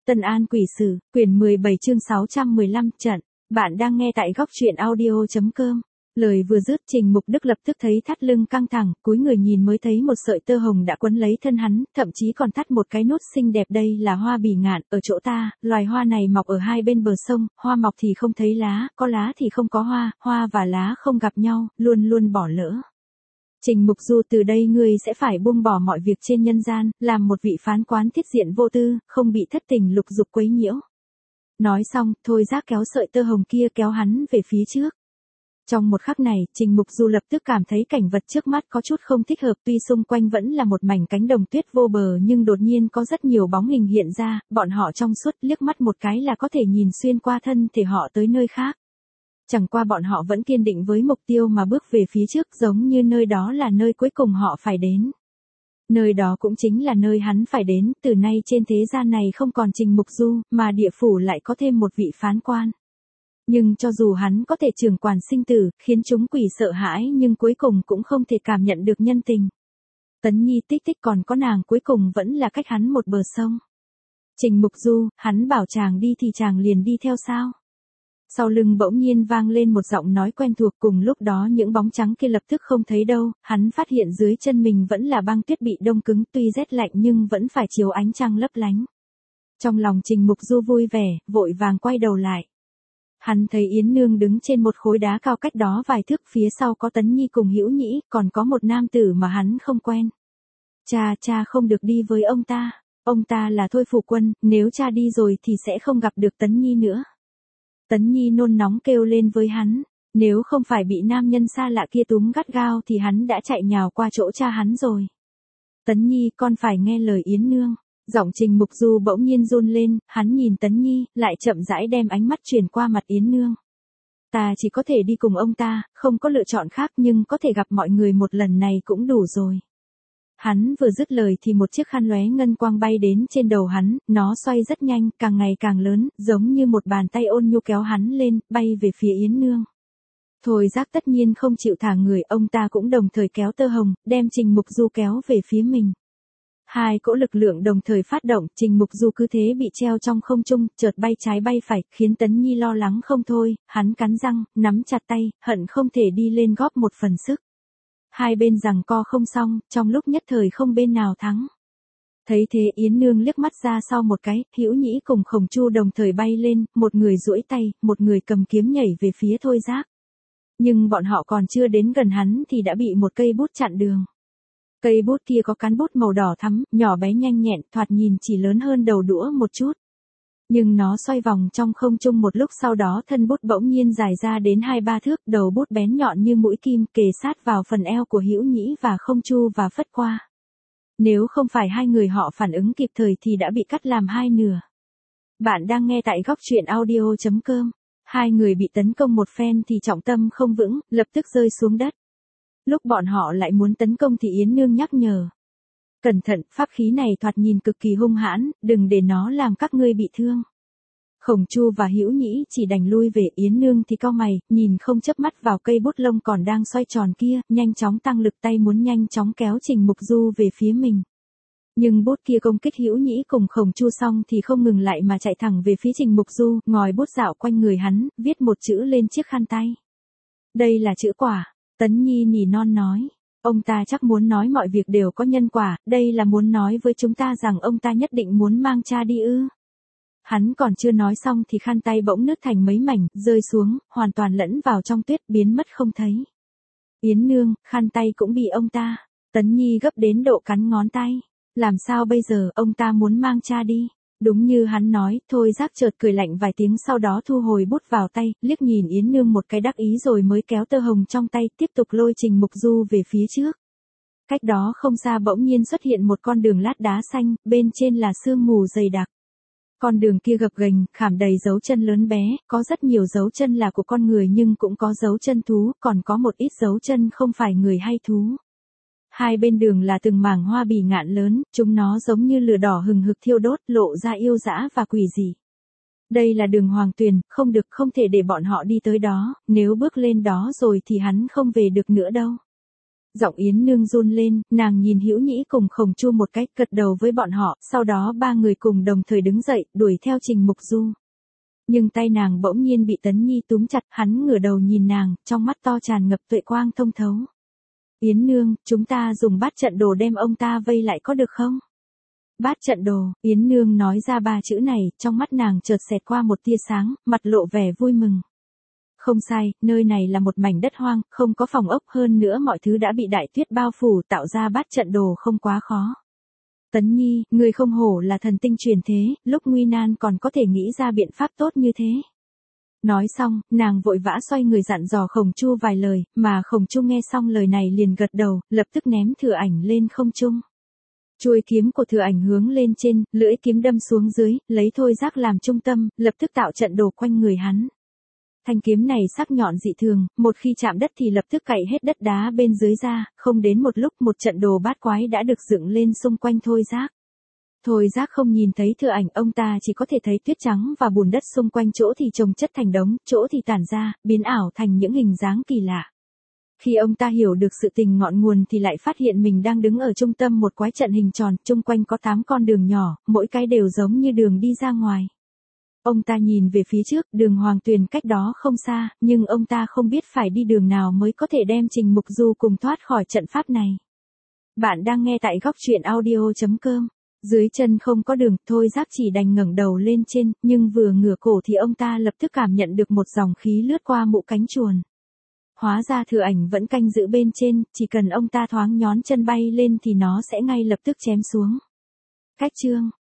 Tân An Quỷ Sử, quyển 17 chương 615 trận. Bạn đang nghe tại góc truyện audio.com. Lời vừa dứt, Trình Mục Đức lập tức thấy thắt lưng căng thẳng, cúi người nhìn mới thấy một sợi tơ hồng đã quấn lấy thân hắn, thậm chí còn thắt một cái nút xinh đẹp. Đây là hoa bỉ ngạn, ở chỗ ta, loài hoa này mọc ở hai bên bờ sông, hoa mọc thì không thấy lá, có lá thì không có hoa, hoa và lá không gặp nhau, luôn luôn bỏ lỡ. Trình Mục Du, từ đây ngươi sẽ phải buông bỏ mọi việc trên nhân gian, làm một vị phán quán thiết diện vô tư, không bị thất tình lục dục quấy nhiễu. Nói xong, Thôi Giác kéo sợi tơ hồng kia kéo hắn về phía trước. Trong một khắc này, Trình Mục Du lập tức cảm thấy cảnh vật trước mắt có chút không thích hợp, tuy xung quanh vẫn là một mảnh cánh đồng tuyết vô bờ nhưng đột nhiên có rất nhiều bóng hình hiện ra, bọn họ trong suốt, liếc mắt một cái là có thể nhìn xuyên qua thân thể họ tới nơi khác. Chẳng qua bọn họ vẫn kiên định với mục tiêu mà bước về phía trước, giống như nơi đó là nơi cuối cùng họ phải đến. Nơi đó cũng chính là nơi hắn phải đến, từ nay trên thế gian này không còn Trình Mục Du, mà địa phủ lại có thêm một vị phán quan. Nhưng cho dù hắn có thể trưởng quản sinh tử, khiến chúng quỷ sợ hãi nhưng cuối cùng cũng không thể cảm nhận được nhân tình. Tấn Nhi Tích Tích còn có nàng cuối cùng vẫn là cách hắn một bờ sông. Trình Mục Du, hắn bảo chàng đi thì chàng liền đi theo sao? Sau lưng bỗng nhiên vang lên một giọng nói quen thuộc, cùng lúc đó những bóng trắng kia lập tức không thấy đâu, hắn phát hiện dưới chân mình vẫn là băng tuyết bị đông cứng, tuy rét lạnh nhưng vẫn phải chiếu ánh trăng lấp lánh. Trong lòng Trình Mục Du vui vẻ, vội vàng quay đầu lại. Hắn thấy Yến Nương đứng trên một khối đá cao cách đó vài thước, phía sau có Tấn Nhi cùng Hữu Nhĩ, còn có một nam tử mà hắn không quen. Cha không được đi với ông ta là Thôi Phủ Quân, nếu cha đi rồi thì sẽ không gặp được Tấn Nhi nữa. Tấn Nhi nôn nóng kêu lên với hắn, nếu không phải bị nam nhân xa lạ kia túm gắt gao thì hắn đã chạy nhào qua chỗ cha hắn rồi. Tấn Nhi, con phải nghe lời Yến Nương. Giọng Trình Mục Du bỗng nhiên run lên, hắn nhìn Tấn Nhi, lại chậm rãi đem ánh mắt chuyển qua mặt Yến Nương. Ta chỉ có thể đi cùng ông ta, không có lựa chọn khác, nhưng có thể gặp mọi người một lần này cũng đủ rồi. Hắn vừa dứt lời thì một chiếc khăn lóe ngân quang bay đến trên đầu hắn, nó xoay rất nhanh, càng ngày càng lớn, giống như một bàn tay ôn nhu kéo hắn lên, bay về phía Yến Nương. Thôi Giác tất nhiên không chịu thả người, ông ta cũng đồng thời kéo tơ hồng, đem Trình Mục Du kéo về phía mình. Hai cỗ lực lượng đồng thời phát động, Trình Mục Du cứ thế bị treo trong không trung, chợt bay trái bay phải, khiến Tấn Nhi lo lắng không thôi, hắn cắn răng, nắm chặt tay, hận không thể đi lên góp một phần sức. Hai bên giằng co không xong, trong lúc nhất thời không bên nào thắng. Thấy thế Yến Nương liếc mắt ra sau một cái, Hữu Nhĩ cùng Khổng Chu đồng thời bay lên, một người duỗi tay, một người cầm kiếm nhảy về phía Thôi Giác. Nhưng bọn họ còn chưa đến gần hắn thì đã bị một cây bút chặn đường. Cây bút kia có cán bút màu đỏ thắm, nhỏ bé nhanh nhẹn, thoạt nhìn chỉ lớn hơn đầu đũa một chút. Nhưng nó xoay vòng trong không trung một lúc, sau đó thân bút bỗng nhiên dài ra đến 2-3 thước, đầu bút bén nhọn như mũi kim, kề sát vào phần eo của Hữu Nhĩ và Khổng Chu và phất qua. Nếu không phải hai người họ phản ứng kịp thời thì đã bị cắt làm hai nửa. Bạn đang nghe tại góc truyện audio.com. Hai người bị tấn công một phen thì trọng tâm không vững, lập tức rơi xuống đất. Lúc bọn họ lại muốn tấn công thì Yến Nương nhắc nhở. Cẩn thận, pháp khí này thoạt nhìn cực kỳ hung hãn, đừng để nó làm các ngươi bị thương. Khổng Chu và Hữu Nhĩ chỉ đành lui về, Yến Nương thì cau mày, nhìn không chớp mắt vào cây bút lông còn đang xoay tròn kia, nhanh chóng tăng lực tay muốn nhanh chóng kéo Trình Mục Du về phía mình. Nhưng bút kia công kích Hữu Nhĩ cùng Khổng Chu xong thì không ngừng lại mà chạy thẳng về phía Trình Mục Du, ngòi bút dạo quanh người hắn, viết một chữ lên chiếc khăn tay. Đây là chữ quả. Tấn Nhi nỉ non nói. Ông ta chắc muốn nói mọi việc đều có nhân quả, đây là muốn nói với chúng ta rằng ông ta nhất định muốn mang cha đi ư. Hắn còn chưa nói xong thì khăn tay bỗng nứt thành mấy mảnh, rơi xuống, hoàn toàn lẫn vào trong tuyết, biến mất không thấy. Yến Nương, khăn tay cũng bị ông ta. Tấn Nhi gấp đến độ cắn ngón tay. Làm sao bây giờ, ông ta muốn mang cha đi. Đúng như hắn nói, Thôi Giác chợt cười lạnh vài tiếng, sau đó thu hồi bút vào tay, liếc nhìn Yến Nương một cái đắc ý rồi mới kéo tơ hồng trong tay, tiếp tục lôi Trình Mục Du về phía trước. Cách đó không xa bỗng nhiên xuất hiện một con đường lát đá xanh, bên trên là sương mù dày đặc. Con đường kia gập ghềnh, khảm đầy dấu chân lớn bé, có rất nhiều dấu chân là của con người nhưng cũng có dấu chân thú, còn có một ít dấu chân không phải người hay thú. Hai bên đường là từng mảng hoa bỉ ngạn lớn, chúng nó giống như lửa đỏ hừng hực thiêu đốt, lộ ra yêu dã và quỷ dị. Đây là đường Hoàng Tuyền, không thể để bọn họ đi tới đó, nếu bước lên đó rồi thì hắn không về được nữa đâu. Giọng Yến Nương run lên, nàng nhìn Hữu Nhĩ cùng Khổng Chu một cái, gật đầu với bọn họ, sau đó ba người cùng đồng thời đứng dậy, đuổi theo Trình Mục Du. Nhưng tay nàng bỗng nhiên bị Tấn Nhi túm chặt, hắn ngửa đầu nhìn nàng, trong mắt to tràn ngập tuệ quang thông thấu. Yến Nương, chúng ta dùng bát trận đồ đem ông ta vây lại có được không? Bát trận đồ, Yến Nương nói ra ba chữ này, trong mắt nàng chợt xẹt qua một tia sáng, mặt lộ vẻ vui mừng. Không sai, nơi này là một mảnh đất hoang, không có phòng ốc, hơn nữa mọi thứ đã bị đại tuyết bao phủ, tạo ra bát trận đồ không quá khó. Tấn Nhi, người không hổ là thần tinh truyền thế, lúc nguy nan còn có thể nghĩ ra biện pháp tốt như thế. Nói xong, nàng vội vã xoay người dặn dò Khổng Chu vài lời, mà Khổng Chu nghe xong lời này liền gật đầu, lập tức ném Thừa Ảnh lên không trung. Chuôi kiếm của Thừa Ảnh hướng lên trên, lưỡi kiếm đâm xuống dưới, lấy Thôi Giác làm trung tâm, lập tức tạo trận đồ quanh người hắn. Thanh kiếm này sắc nhọn dị thường, một khi chạm đất thì lập tức cạy hết đất đá bên dưới ra, không đến một lúc một trận đồ bát quái đã được dựng lên xung quanh Thôi Giác. Thôi Giác không nhìn thấy Thừa Ảnh, ông ta chỉ có thể thấy tuyết trắng và bùn đất xung quanh, chỗ thì chồng chất thành đống, chỗ thì tản ra, biến ảo thành những hình dáng kỳ lạ. Khi ông ta hiểu được sự tình ngọn nguồn thì lại phát hiện mình đang đứng ở trung tâm một quái trận hình tròn, chung quanh có 8 con đường nhỏ, mỗi cái đều giống như đường đi ra ngoài. Ông ta nhìn về phía trước, đường Hoàng Tuyền cách đó không xa, nhưng ông ta không biết phải đi đường nào mới có thể đem Trình Mục Du cùng thoát khỏi trận pháp này. Bạn đang nghe tại góc truyện audio.com. Dưới chân không có đường, Thôi Giác chỉ đành ngẩng đầu lên trên, nhưng vừa ngửa cổ thì ông ta lập tức cảm nhận được một dòng khí lướt qua mũ cánh chuồn. Hóa ra Thừa Ảnh vẫn canh giữ bên trên, chỉ cần ông ta thoáng nhón chân bay lên thì nó sẽ ngay lập tức chém xuống. Cách chương